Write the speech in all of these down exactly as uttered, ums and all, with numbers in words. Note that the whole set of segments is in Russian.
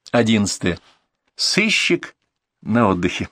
Одиннадцатое. Сыщик на отдыхе.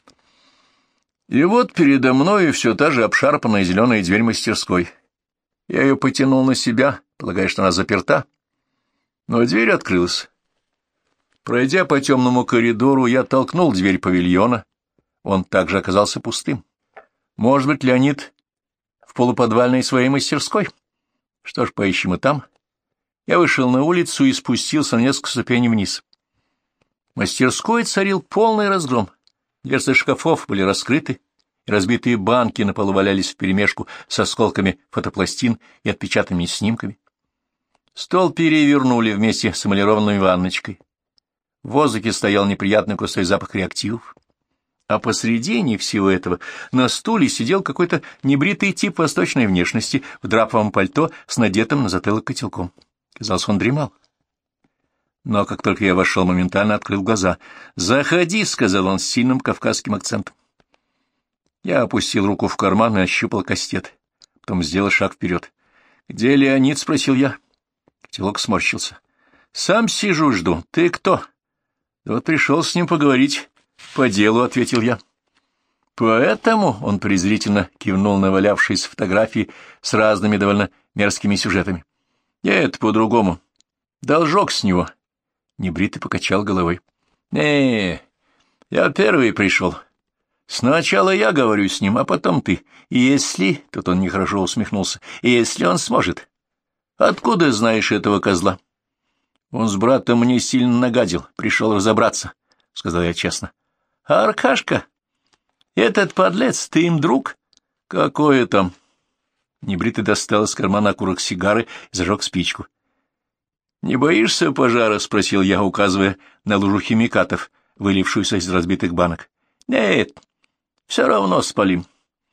И вот передо мной все та же обшарпанная зеленая дверь мастерской. Я ее потянул на себя, полагая, что она заперта, но дверь открылась. Пройдя по темному коридору, я толкнул дверь павильона. Он также оказался пустым. Может быть, Леонид в полуподвальной своей мастерской? Что ж, поищем и там. Я вышел на улицу и спустился на несколько ступеней вниз. В мастерской царил полный разгром. Дверцы шкафов были раскрыты, и разбитые банки на полу валялись вперемешку с осколками фотопластин и отпечатанными снимками. Стол перевернули вместе с эмалированной ванночкой. В воздухе стоял неприятный густой запах реактивов. А посредине всего этого на стуле сидел какой-то небритый тип восточной внешности в драповом пальто с надетым на затылок котелком. Казалось, он дремал. Но как только я вошел, моментально открыл глаза. «Заходи», — сказал он с сильным кавказским акцентом. Я опустил руку в карман и ощупал кастет. Потом сделал шаг вперед. «Где Леонид?» — спросил я. Котелок сморщился. «Сам сижу, жду. Ты кто?» «Да вот пришел с ним поговорить. По делу», — ответил я. «Поэтому», — он презрительно кивнул на валявшиеся фотографии с разными довольно мерзкими сюжетами. «Нет, по-другому. Должок с него». Небритый покачал головой. «Не, я первый пришел. Сначала я говорю с ним, а потом ты. И если...» — тут он нехорошо усмехнулся. «И если он сможет. Откуда знаешь этого козла?» «Он с братом мне сильно нагадил. Пришел разобраться», — сказал я честно. «А Аркашка? Этот подлец, ты им друг?» «Какое там?» Небритый достал из кармана окурок сигары и зажег спичку. «Не боишься пожара?» — спросил я, указывая на лужу химикатов, вылившуюся из разбитых банок. «Нет, все равно спалим».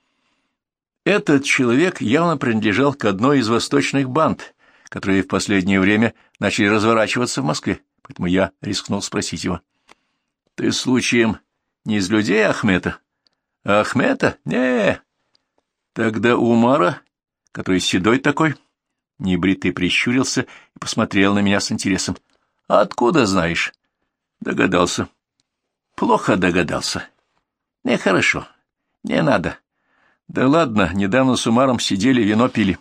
Этот человек явно принадлежал к одной из восточных банд, которые в последнее время начали разворачиваться в Москве, поэтому я рискнул спросить его. «Ты случаем не из людей Ахмета?» «Ахмета? Не. Тогда Умара, который седой такой?» Небритый прищурился и посмотрел на меня с интересом. «Откуда знаешь?» «Догадался». «Плохо догадался». «Нехорошо. Не надо». «Да ладно, недавно с Умаром сидели, вино пили».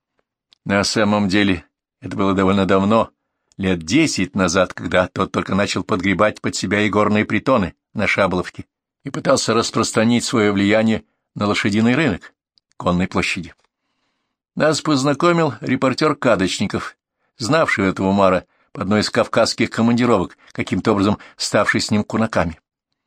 На самом деле это было довольно давно, лет десять назад, когда тот только начал подгребать под себя и горные притоны на Шаболовке и пытался распространить свое влияние на лошадиный рынок Конной площади. Нас познакомил репортер Кадочников, знавший этого Умара по одной из кавказских командировок, каким-то образом ставший с ним кунаками.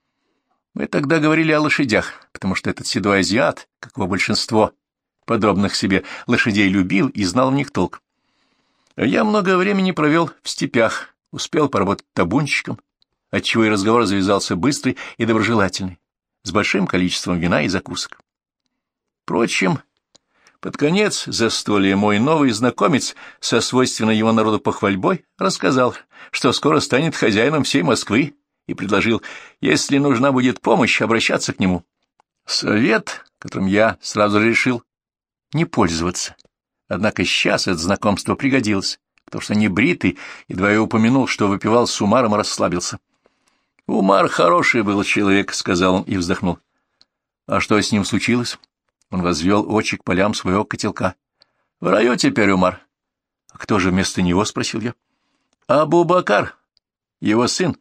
Мы тогда говорили о лошадях, потому что этот седой азиат, как его большинство подобных себе лошадей, любил и знал в них толк. А я много времени провел в степях, успел поработать табунщиком, отчего и разговор завязался быстрый и доброжелательный, с большим количеством вина и закусок. Впрочем, под конец застолья мой новый знакомец со свойственной его народу похвальбой рассказал, что скоро станет хозяином всей Москвы, и предложил, если нужна будет помощь, обращаться к нему. Совет, которым я сразу решил не пользоваться. Однако сейчас это знакомство пригодилось, потому что Небритый едва я упомянул, что выпивал с Умаром и расслабился. «Умар хороший был человек», — сказал он и вздохнул. «А что с ним случилось?» Он возвел очи к полям своего котелка. — В раю теперь Умар. — А кто же вместо него? — спросил я. — Абу-Бакар, его сын.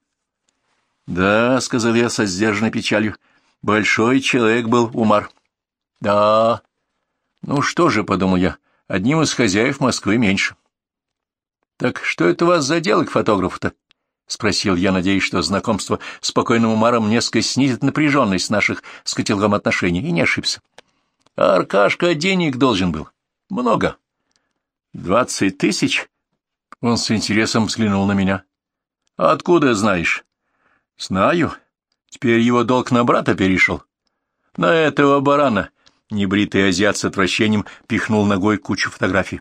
— Да, — сказал я со сдержанной печалью, — большой человек был Умар. — Да. — Ну что же, — подумал я, — одним из хозяев Москвы меньше. — Так что это у вас за дело к фотографу-то? — спросил я, надеясь, что знакомство с покойным Умаром несколько снизит напряженность наших с котелком отношений, и не ошибся. А Аркашка денег должен был. Много. Двадцать тысяч? Он с интересом взглянул на меня. А откуда знаешь? Знаю. Теперь его долг на брата перешел. На этого барана. Небритый азиат с отвращением пихнул ногой кучу фотографий.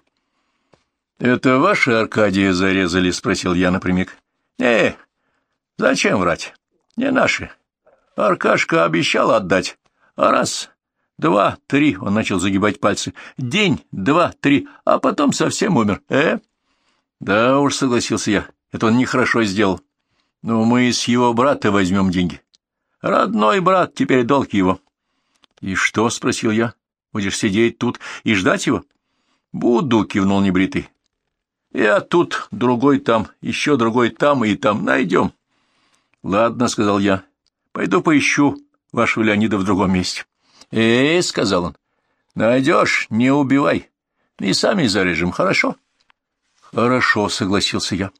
Это ваши Аркадия зарезали? Спросил я напрямик. Не, зачем врать? Не наши. Аркашка обещал отдать. А раз... Два, три, он начал загибать пальцы. День, два, три, а потом совсем умер. Э? Да уж, согласился я, это он нехорошо сделал. Но мы с его брата возьмем деньги. Родной брат, теперь долг его. — И что? — спросил я. — Будешь сидеть тут и ждать его? — Буду, — кивнул небритый. — Я тут, другой там, еще другой там и там. Найдем. — Ладно, — сказал я. — Пойду поищу вашего Леонида в другом месте. — Эй, — сказал он, — найдешь, не убивай. И сами зарежем, хорошо? — Хорошо, — согласился я.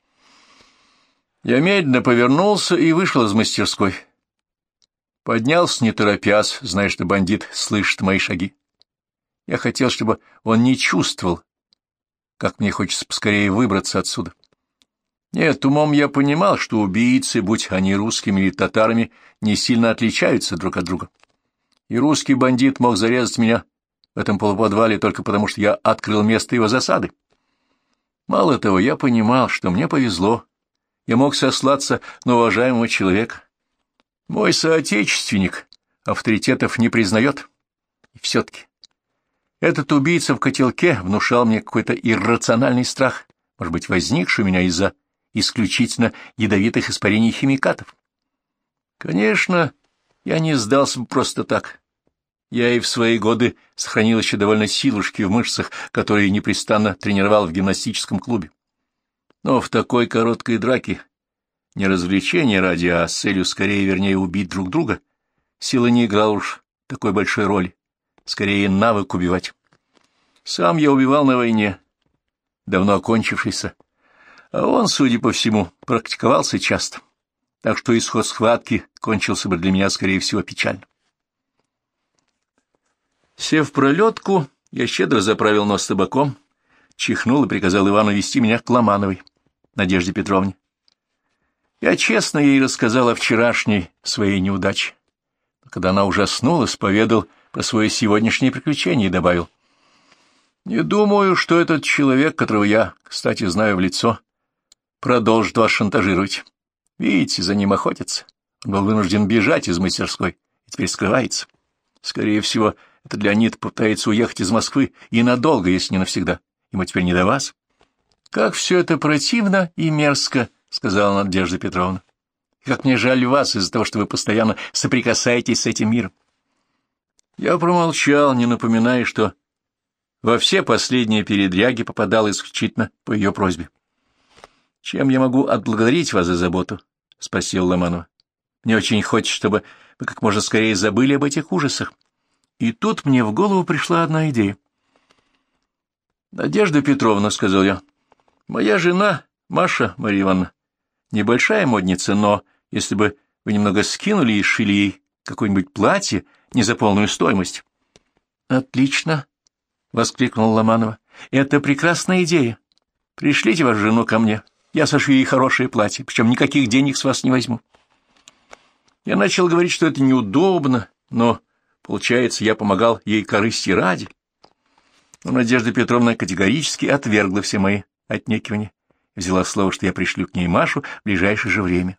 Я медленно повернулся и вышел из мастерской. Поднялся, не торопясь, зная, что бандит слышит мои шаги. Я хотел, чтобы он не чувствовал, как мне хочется поскорее выбраться отсюда. Нет, умом я понимал, что убийцы, будь они русскими или татарами, не сильно отличаются друг от друга. И русский бандит мог зарезать меня в этом полуподвале только потому, что я открыл место его засады. Мало того, я понимал, что мне повезло. Я мог сослаться на уважаемого человека. Мой соотечественник авторитетов не признает. И все-таки этот убийца в котелке внушал мне какой-то иррациональный страх, может быть, возникший у меня из-за исключительно ядовитых испарений химикатов. Конечно, я не сдался бы просто так. Я и в свои годы сохранил еще довольно силушки в мышцах, которые непрестанно тренировал в гимнастическом клубе. Но в такой короткой драке, не развлечение ради, а с целью скорее, вернее, убить друг друга, сила не играла уж такой большой роли, скорее навык убивать. Сам я убивал на войне, давно окончившейся, а он, судя по всему, практиковался часто, так что исход схватки кончился бы для меня, скорее всего, печально. Сев в пролетку, я щедро заправил нос табаком, чихнул и приказал Ивану вести меня к Ломановой, Надежде Петровне. Я честно ей рассказал о вчерашней своей неудаче. Но когда она ужаснулась, поведал про свое сегодняшнее приключение и добавил: «Не думаю, что этот человек, которого я, кстати, знаю в лицо, продолжит вас шантажировать. Видите, за ним охотятся. Он был вынужден бежать из мастерской и теперь скрывается. Скорее всего, этот Леонид пытается уехать из Москвы и надолго, если не навсегда. Ему теперь не до вас». «Как все это противно и мерзко», — сказала Надежда Петровна. «И как мне жаль вас из-за того, что вы постоянно соприкасаетесь с этим миром». Я промолчал, не напоминая, что во все последние передряги попадал исключительно по ее просьбе. «Чем я могу отблагодарить вас за заботу?» — спросил Ломанова. «Мне очень хочется, чтобы вы как можно скорее забыли об этих ужасах». И тут мне в голову пришла одна идея. «Надежда Петровна», — сказал я, — «моя жена, Маша Марья Ивановна, небольшая модница, но если бы вы немного скинули и шили ей какое-нибудь платье не за полную стоимость». «Отлично», — воскликнула Ломанова, — «это прекрасная идея. Пришлите вашу жену ко мне, я сошью ей хорошее платье, причем никаких денег с вас не возьму». Я начал говорить, что это неудобно, но, получается, я помогал ей корысти ради. Но Надежда Петровна категорически отвергла все мои отнекивания и взяла слово, что я пришлю к ней Машу в ближайшее же время.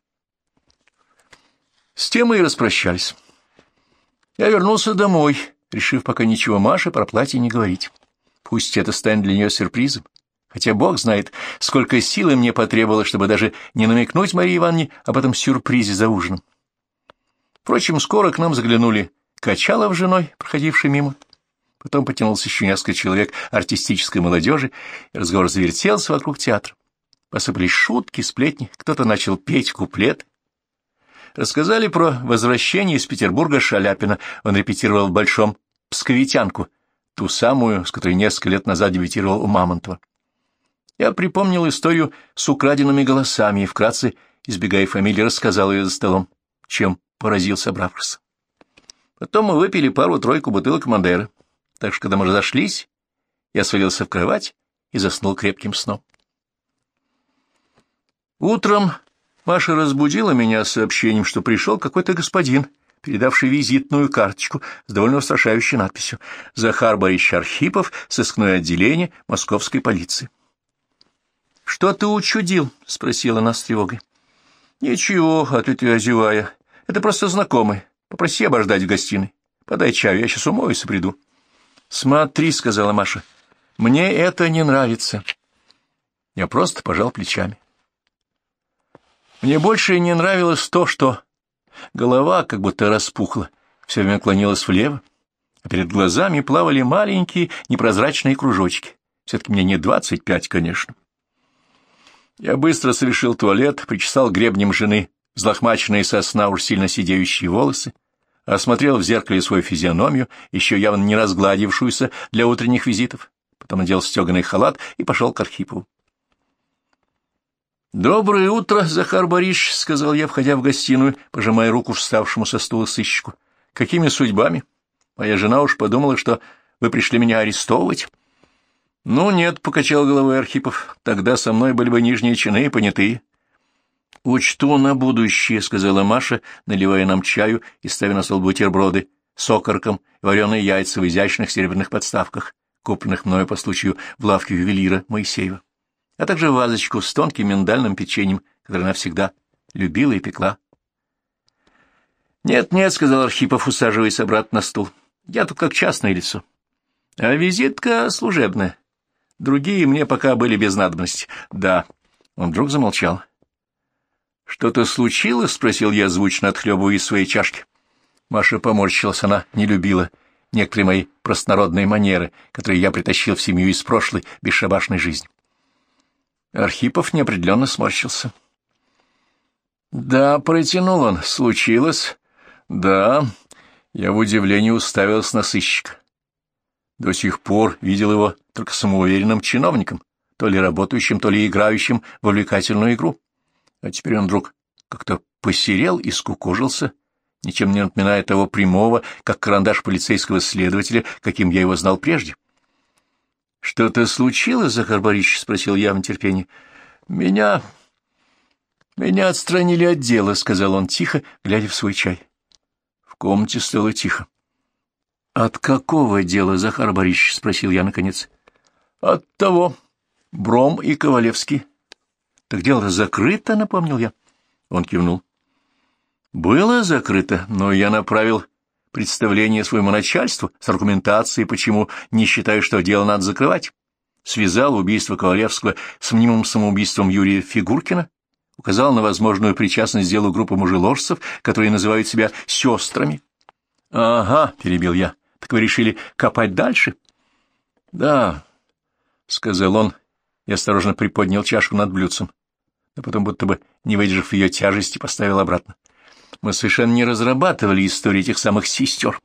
С тем мы и распрощались. Я вернулся домой, решив пока ничего Маше про платье не говорить. Пусть это станет для нее сюрпризом, хотя Бог знает, сколько силы мне потребовалось, чтобы даже не намекнуть Марии Ивановне об этом сюрпризе за ужином. Впрочем, скоро к нам заглянули Качалов с женой, проходивший мимо. Потом потянулся еще несколько человек артистической молодежи, и разговор завертелся вокруг театра. Посыпались шутки, сплетни, кто-то начал петь куплет. Рассказали про возвращение из Петербурга Шаляпина. Он репетировал в Большом Псковитянку, ту самую, с которой несколько лет назад дебютировал у Мамонтова. Я припомнил историю с украденными голосами и, вкратце, избегая фамилии, рассказал ее за столом, чем поразил собравшихся. Потом мы выпили пару-тройку бутылок Мадеры, так что, когда мы разошлись, я свалился в кровать и заснул крепким сном. Утром Маша разбудила меня сообщением, что пришел какой-то господин, передавший визитную карточку с довольно устрашающей надписью: «Захар Борисович Архипов, сыскное отделение московской полиции». — Что ты учудил? — спросила она с тревогой. — Ничего, — ответила я, зевая. — Это просто знакомый. Попроси обождать в гостиной. Подай чаю, я сейчас умоюсь и приду. — Смотри, — сказала Маша, — мне это не нравится. Я просто пожал плечами. Мне больше не нравилось то, что голова как будто распухла, все время клонилась влево, а перед глазами плавали маленькие непрозрачные кружочки. Все-таки мне не двадцать пять, конечно. Я быстро совершил туалет, причесал гребнем жены взлохмаченные со сна уж сильно сидеющие волосы, осмотрел в зеркале свою физиономию, еще явно не разгладившуюся для утренних визитов, потом надел стеганый халат и пошел к Архипову. «Доброе утро, Захар Борисович», — сказал я, входя в гостиную, пожимая руку вставшему со стула сыщику. «Какими судьбами? Моя жена уж подумала, что вы пришли меня арестовывать». «Ну нет», — покачал головой Архипов, — «тогда со мной были бы нижние чины и понятые». «Учту на будущее», — сказала Маша, наливая нам чаю и ставя на стол бутерброды с окорком и вареные яйца в изящных серебряных подставках, купленных мною по случаю в лавке ювелира Моисеева, а также вазочку с тонким миндальным печеньем, которое она всегда любила и пекла. «Нет-нет», — сказал Архипов, усаживаясь обратно на стул, — «я тут как частное лицо. А визитка служебная. Другие мне пока были без надобности. Да». Он вдруг замолчал. «Что-то случилось?» — спросил я, звучно отхлебывая из своей чашки. Маша поморщилась, она не любила некоторые мои простонародные манеры, которые я притащил в семью из прошлой бесшабашной жизни. Архипов неопределенно сморщился. «Да», — протянул он, — «случилось». «Да». Я в удивлении уставился на сыщика. До сих пор видел его только самоуверенным чиновником, то ли работающим, то ли играющим в увлекательную игру. А теперь он вдруг как-то посерел и скукожился, ничем не напоминая того прямого, как карандаш полицейского следователя, каким я его знал прежде. — Что-то случилось, Захар Борисович? — спросил я в нетерпении. — Меня... меня отстранили от дела, — сказал он тихо, глядя в свой чай. В комнате стало тихо. — От какого дела, Захар Борисович? — спросил я наконец. — От того. Бром и Ковалевский. — Так дело закрыто, — напомнил я. Он кивнул. — Было закрыто, но я направил представление своему начальству с аргументацией, почему не считаю, что дело надо закрывать. Связал убийство Ковалевского с мнимым самоубийством Юрия Фигуркина, указал на возможную причастность к делу группы мужеложцев, которые называют себя сестрами. — Ага, — перебил я, — так вы решили копать дальше? — Да, — сказал он и осторожно приподнял чашку над блюдцем, но потом, будто бы не выдержав ее тяжести, поставил обратно. Мы совершенно не разрабатывали истории этих самых сестер.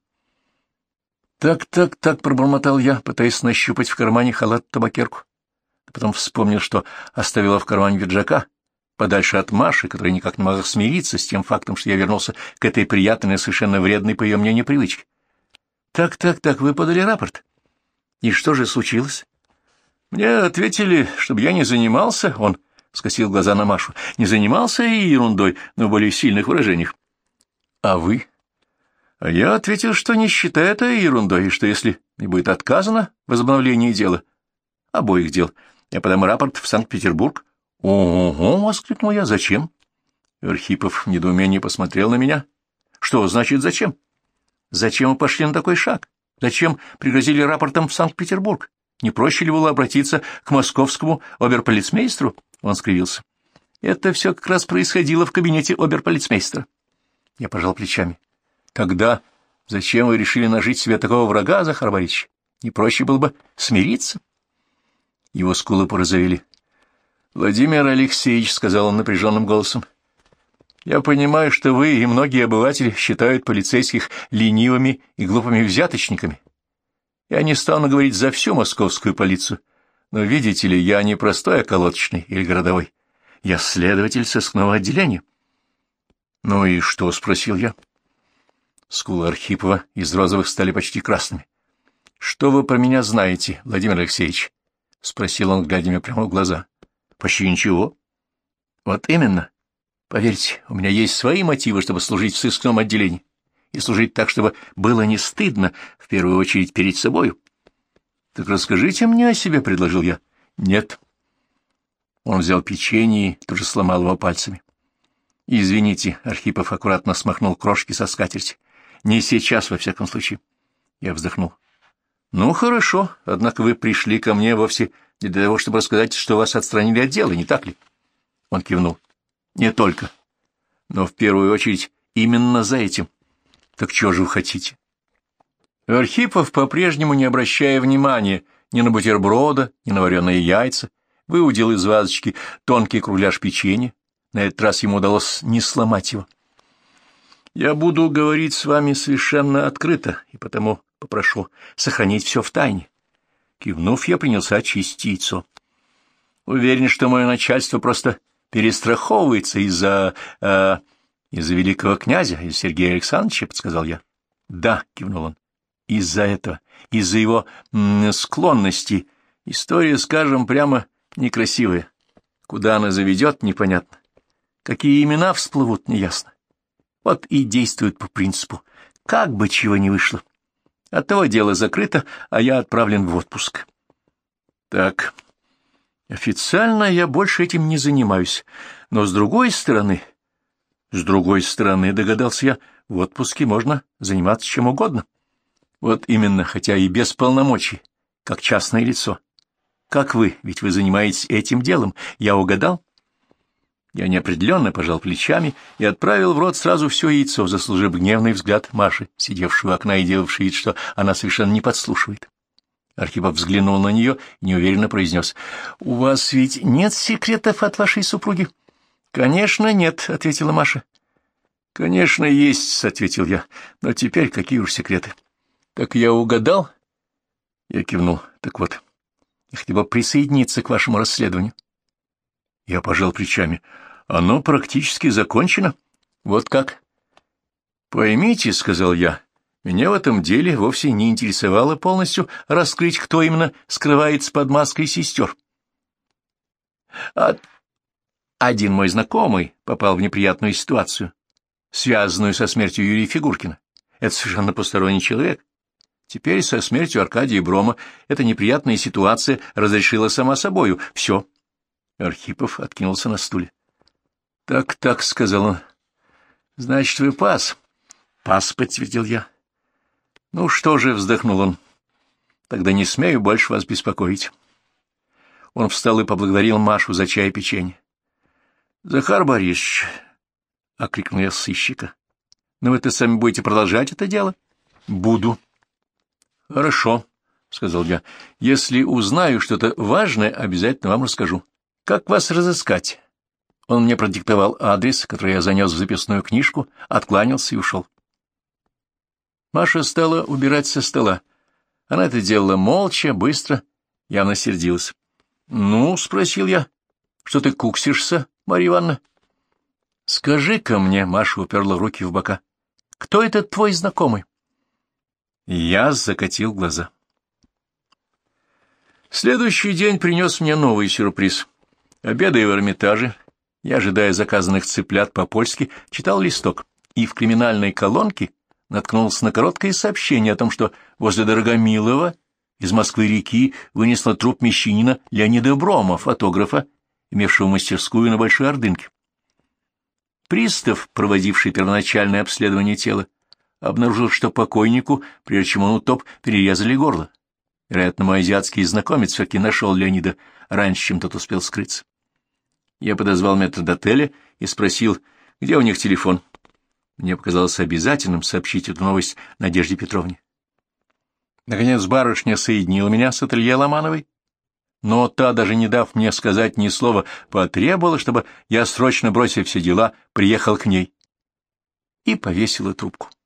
«Так, так, так», — пробормотал я, пытаясь нащупать в кармане халат-табакерку. Потом вспомнил, что оставила в кармане пиджака, подальше от Маши, которая никак не могла смириться с тем фактом, что я вернулся к этой приятной, но совершенно вредной, по ее мнению, привычке. «Так, так, так, вы подали рапорт. И что же случилось?» «Мне ответили, чтобы я не занимался», — он скосил глаза на Машу, — «не занимался и ерундой, но в более сильных выражениях». «А вы?» «А я ответил, что не считаю это ерундой, и что если мне будет отказано в возобновлении дела, обоих дел, я подам рапорт в Санкт-Петербург». «Ого!» — воскликнул я. «Зачем?» Архипов в недоумении посмотрел на меня. «Что значит зачем? Зачем вы пошли на такой шаг? Зачем пригрозили рапортом в Санкт-Петербург? Не проще ли было обратиться к московскому оберполицмейстеру?» Он скривился. «Это все как раз происходило в кабинете оберполицмейстера». Я пожал плечами. «Тогда зачем вы решили нажить себе такого врага, Захар Борисович? Не проще было бы смириться?» Его скулы порозовели. «Владимир Алексеевич», — сказал он напряженным голосом, — «я понимаю, что вы и многие обыватели считают полицейских ленивыми и глупыми взяточниками. Я не стану говорить за всю московскую полицию, но, видите ли, я не простой околоточный или городовой. Я следователь сыскного отделения». «Ну и что?» — спросил я. Скулы Архипова из розовых стали почти красными. «Что вы про меня знаете, Владимир Алексеевич?» — спросил он, глядя мне прямо в глаза. «Почти ничего». «Вот именно. Поверьте, у меня есть свои мотивы, чтобы служить в сыскном отделении. И служить так, чтобы было не стыдно, в первую очередь перед собою». «Так расскажите мне о себе», — предложил я. «Нет». Он взял печенье и тут же сломал его пальцами. «Извините», — Архипов аккуратно смахнул крошки со скатерти. «Не сейчас, во всяком случае». Я вздохнул. «Ну, хорошо, однако вы пришли ко мне вовсе не для того, чтобы рассказать, что вас отстранили от дела, не так ли?» Он кивнул. Не только. Но в первую очередь именно за этим. Так чего же вы хотите? Архипов, по-прежнему не обращая внимания ни на бутерброда, ни на вареные яйца, выудил из вазочки тонкий кругляш печенья. На этот раз ему удалось не сломать его. Я буду говорить с вами совершенно открыто, и потому попрошу сохранить все в тайне. Кивнув, я принялся чистить яйцо. Уверен, что мое начальство просто перестраховывается из-за... Э, из-за великого князя, из Сергея Александровича, — подсказал я. — Да, — кивнул он, — из-за этого, из-за его м, склонности. История, скажем, прямо некрасивая. Куда она заведет, непонятно. Какие имена всплывут, неясно. Вот и действует по принципу, как бы чего ни вышло. Оттого дело закрыто, а я отправлен в отпуск. Так, официально я больше этим не занимаюсь, но с другой стороны... С другой стороны, догадался я, в отпуске можно заниматься чем угодно. Вот именно, хотя и без полномочий, как частное лицо. Как вы, ведь вы занимаетесь этим делом, я угадал? Я неопределенно пожал плечами и отправил в рот сразу все яйцо, заслужив гневный взгляд Маши, сидевшей у окна и делавшей вид, что она совершенно не подслушивает. Архипов взглянул на нее и неуверенно произнес: — У вас ведь нет секретов от вашей супруги? — Конечно, нет, — ответила Маша. — Конечно, есть, — ответил я, — но теперь какие уж секреты. — Так я угадал? Я кивнул. — Так вот, я хотел бы присоединиться к вашему расследованию. Я пожал плечами. — Оно практически закончено. — Вот как? — Поймите, — сказал я, — меня в этом деле вовсе не интересовало полностью раскрыть, кто именно скрывается под маской сестер. — А... Один мой знакомый попал в неприятную ситуацию, связанную со смертью Юрия Фигуркина. Это совершенно посторонний человек. Теперь со смертью Аркадия Брома эта неприятная ситуация разрешила сама собою. Все. Архипов откинулся на стуле. «Так, так», — сказал он. «Значит, вы пас?» «Пас», — подтвердил я. «Ну что же», — вздохнул он, — «тогда не смею больше вас беспокоить». Он встал и поблагодарил Машу за чай и печенье. «Захар Борисович», — окликнул я сыщика, — «но вы-то сами будете продолжать это дело?» «Буду». «Хорошо», — сказал я, — «если узнаю что-то важное, обязательно вам расскажу. Как вас разыскать?» Он мне продиктовал адрес, который я занес в записную книжку, откланялся и ушел. Маша стала убирать со стола. Она это делала молча, быстро, явно сердилась. «Ну, — спросил я, — что ты куксишься, Марья Ивановна?» «Скажи-ка мне», — Маша уперла руки в бока, — «кто этот твой знакомый?» Я закатил глаза. Следующий день принес мне новый сюрприз. Обедая в Эрмитаже, я, ожидая заказанных цыплят по-польски, читал листок, и в криминальной колонке наткнулся на короткое сообщение о том, что возле Дорогомилова из Москвы-реки вынесло труп мещанина Леонида Брома, фотографа, имевшего мастерскую на Большой Ордынке. Пристав, проводивший первоначальное обследование тела, обнаружил, что покойнику, прежде чем он утоп, перерезали горло. Вероятно, мой азиатский знакомец все-таки нашел Леонида раньше, чем тот успел скрыться. Я подозвал метрдотеля и спросил, где у них телефон. Мне показалось обязательным сообщить эту новость Надежде Петровне. Наконец барышня соединила меня с ателье Ломановой, но та, даже не дав мне сказать ни слова, потребовала, чтобы я, срочно бросив все дела, приехал к ней и повесила трубку.